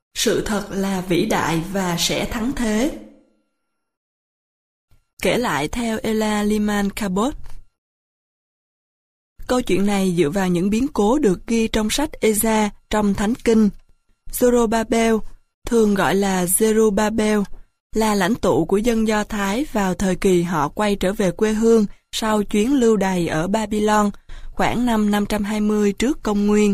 Sự thật là vĩ đại và sẽ thắng thế. Kể lại theo Ella Lyman Cabot. Câu chuyện này dựa vào những biến cố được ghi trong sách Eza trong Thánh Kinh. Zorobabel, thường gọi là Zerubbabel, là lãnh tụ của dân Do Thái vào thời kỳ họ quay trở về quê hương sau chuyến lưu đày ở Babylon, khoảng năm 520 trước công nguyên.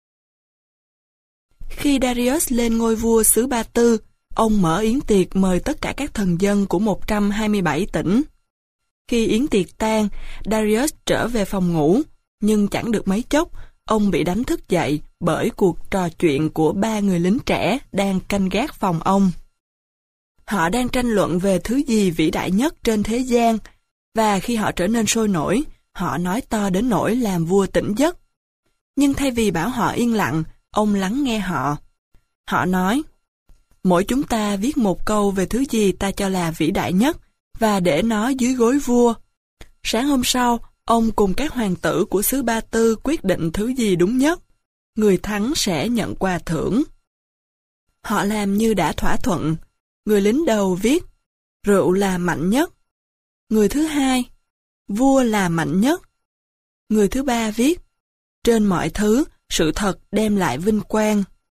Khi Darius lên ngôi vua xứ Ba Tư, ông mở yến tiệc mời tất cả các thần dân của 127 tỉnh. Khi yến tiệc tan, Darius trở về phòng ngủ, nhưng chẳng được mấy chốc, ông bị đánh thức dậy bởi cuộc trò chuyện của 3 người lính trẻ đang canh gác phòng ông. Họ đang tranh luận về thứ gì vĩ đại nhất trên thế gian, và khi họ trở nên sôi nổi, họ nói to đến nỗi làm vua tỉnh giấc. Nhưng thay vì bảo họ yên lặng, ông lắng nghe họ. Họ nói, mỗi chúng ta viết một câu về thứ gì ta cho là vĩ đại nhất, và để nó dưới gối vua. Sáng hôm sau, ông cùng các hoàng tử của xứ Ba Tư quyết định thứ gì đúng nhất. Người thắng sẽ nhận quà thưởng. Họ làm như đã thỏa thuận. Người lính đầu viết, rượu là mạnh nhất. Người thứ hai, vua là mạnh nhất. Người thứ ba viết, trên mọi thứ, sự thật đem lại vinh quang.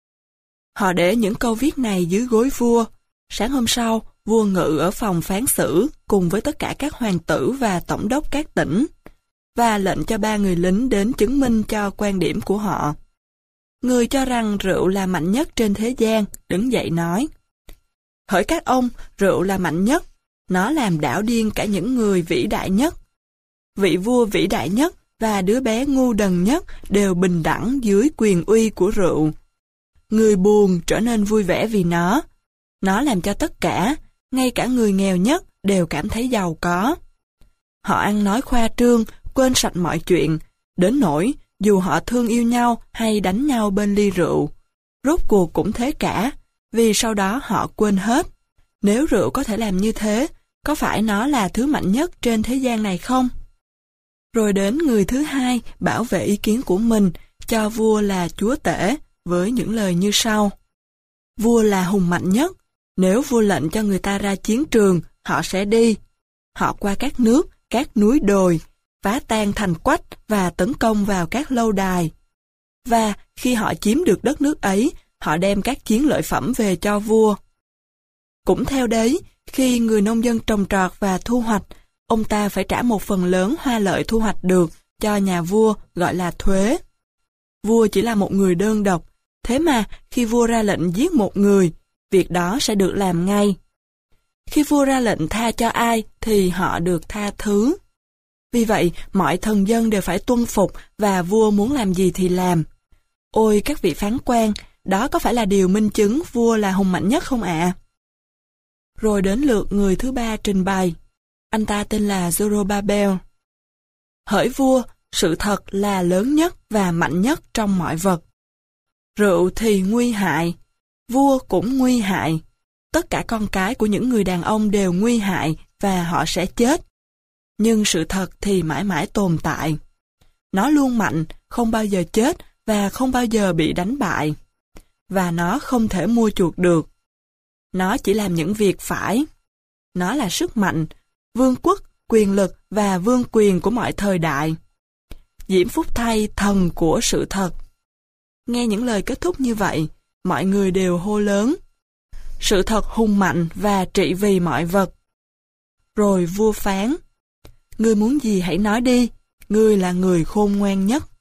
Họ để những câu viết này dưới gối vua. Sáng hôm sau, vua ngự ở phòng phán xử cùng với tất cả các hoàng tử và tổng đốc các tỉnh, và lệnh cho 3 người lính đến chứng minh cho quan điểm của họ. Người cho rằng rượu là mạnh nhất trên thế gian, đứng dậy nói, hỡi các ông, rượu là mạnh nhất, nó làm đảo điên cả những người vĩ đại nhất. Vị vua vĩ đại nhất và đứa bé ngu đần nhất đều bình đẳng dưới quyền uy của rượu. Người buồn trở nên vui vẻ vì nó. Nó làm cho tất cả, ngay cả người nghèo nhất, đều cảm thấy giàu có. Họ ăn nói khoa trương, quên sạch mọi chuyện, đến nỗi dù họ thương yêu nhau hay đánh nhau bên ly rượu. Rốt cuộc cũng thế cả, vì sau đó họ quên hết. Nếu rượu có thể làm như thế, có phải nó là thứ mạnh nhất trên thế gian này không? Rồi đến người thứ hai bảo vệ ý kiến của mình, cho vua là chúa tể, với những lời như sau. Vua là hùng mạnh nhất, nếu vua lệnh cho người ta ra chiến trường, họ sẽ đi. Họ qua các nước, các núi đồi, phá tan thành quách và tấn công vào các lâu đài. Và khi họ chiếm được đất nước ấy, họ đem các chiến lợi phẩm về cho vua. Cũng theo đấy, khi người nông dân trồng trọt và thu hoạch, ông ta phải trả một phần lớn hoa lợi thu hoạch được cho nhà vua, gọi là thuế. Vua chỉ là một người đơn độc, thế mà khi vua ra lệnh giết một người, việc đó sẽ được làm ngay. Khi vua ra lệnh tha cho ai thì họ được tha thứ. Vì vậy, mọi thần dân đều phải tuân phục và vua muốn làm gì thì làm. Ôi các vị phán quan, đó có phải là điều minh chứng vua là hùng mạnh nhất không ạ? Rồi đến lượt người thứ ba trình bày. Anh ta tên là Zorobabel. Hỡi vua, sự thật là lớn nhất và mạnh nhất trong mọi vật. Rượu thì nguy hại, vua cũng nguy hại. Tất cả con cái của những người đàn ông đều nguy hại và họ sẽ chết. Nhưng sự thật thì mãi mãi tồn tại. Nó luôn mạnh, không bao giờ chết và không bao giờ bị đánh bại. Và nó không thể mua chuộc được. Nó chỉ làm những việc phải. Nó là sức mạnh, vương quốc, quyền lực và vương quyền của mọi thời đại. Diễm phúc thay thần của sự thật. Nghe những lời kết thúc như vậy, mọi người đều hô lớn. Sự thật hùng mạnh và trị vì mọi vật. Rồi vua phán. Ngươi muốn gì hãy nói đi, ngươi là người khôn ngoan nhất.